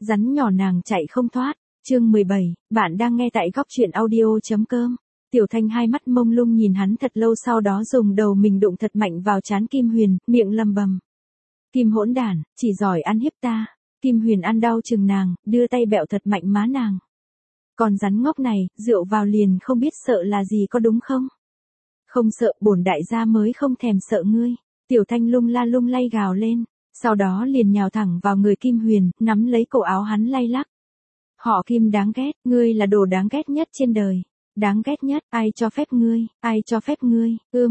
Rắn nhỏ nàng chạy không thoát. Chương 17, bạn đang nghe tại góc truyện audio.com. Tiểu Thanh hai mắt mông lung nhìn hắn thật lâu, sau đó dùng đầu mình đụng thật mạnh vào trán Kim Huyền, miệng lầm bầm. Kim hỗn đản, chỉ giỏi ăn hiếp ta. Kim Huyền ăn đau chừng nàng, đưa tay bẹo thật mạnh má nàng. Còn rắn ngốc này, rượu vào liền không biết sợ là gì có đúng không? Không sợ, bổn đại gia mới không thèm sợ ngươi. Tiểu Thanh lung la lung lay gào lên, sau đó liền nhào thẳng vào người Kim Huyền, nắm lấy cổ áo hắn lay lắc. Họ Kim đáng ghét, ngươi là đồ đáng ghét nhất trên đời. Đáng ghét nhất, ai cho phép ngươi, ai cho phép ngươi,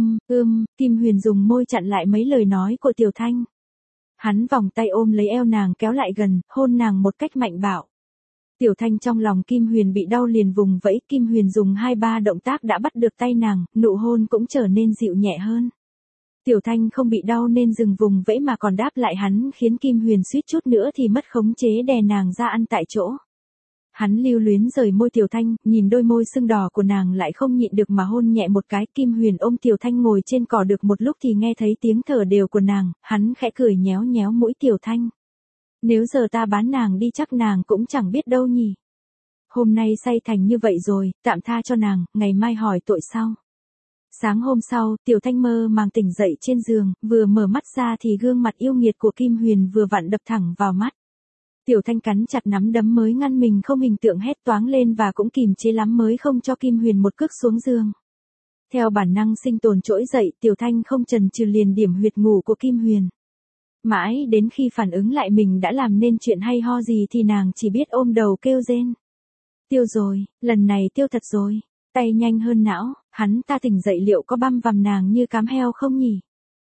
Kim Huyền dùng môi chặn lại mấy lời nói của Tiểu Thanh. Hắn vòng tay ôm lấy eo nàng kéo lại gần, hôn nàng một cách mạnh bạo. Tiểu Thanh trong lòng Kim Huyền bị đau liền vùng vẫy, Kim Huyền dùng 2-3 động tác đã bắt được tay nàng, nụ hôn cũng trở nên dịu nhẹ hơn. Tiểu Thanh không bị đau nên dừng vùng vẫy mà còn đáp lại hắn, khiến Kim Huyền suýt chút nữa thì mất khống chế đè nàng ra ăn tại chỗ. Hắn lưu luyến rời môi Tiểu Thanh, nhìn đôi môi sưng đỏ của nàng lại không nhịn được mà hôn nhẹ một cái. Kim Huyền ôm Tiểu Thanh ngồi trên cỏ được một lúc thì nghe thấy tiếng thở đều của nàng, hắn khẽ cười nhéo nhéo mũi Tiểu Thanh. Nếu giờ ta bán nàng đi chắc nàng cũng chẳng biết đâu nhỉ. Hôm nay say thành như vậy rồi, tạm tha cho nàng, ngày mai hỏi tội sau. Sáng hôm sau, Tiểu Thanh mơ màng tỉnh dậy trên giường, vừa mở mắt ra thì gương mặt yêu nghiệt của Kim Huyền vừa vặn đập thẳng vào mắt. Tiểu Thanh cắn chặt nắm đấm mới ngăn mình không hình tượng hét toáng lên và cũng kìm chế lắm mới không cho Kim Huyền một cước xuống giường. Theo bản năng sinh tồn trỗi dậy, Tiểu Thanh không chần chừ liền điểm huyệt ngủ của Kim Huyền. Mãi đến khi phản ứng lại mình đã làm nên chuyện hay ho gì thì nàng chỉ biết ôm đầu kêu rên. Tiêu rồi, lần này tiêu thật rồi. Tay nhanh hơn não, hắn ta tỉnh dậy liệu có băm vằm nàng như cám heo không nhỉ?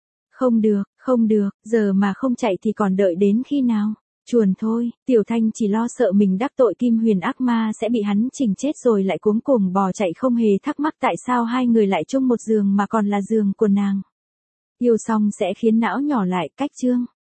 Không được, giờ mà không chạy thì còn đợi đến khi nào? Chuồn thôi, Tiểu Thanh chỉ lo sợ mình đắc tội Kim Huyền ác ma sẽ bị hắn chỉnh chết rồi lại cuống cuồng bò chạy, không hề thắc mắc tại sao hai người lại chung một giường mà còn là giường của nàng. Yêu xong sẽ khiến não nhỏ lại, cách chương.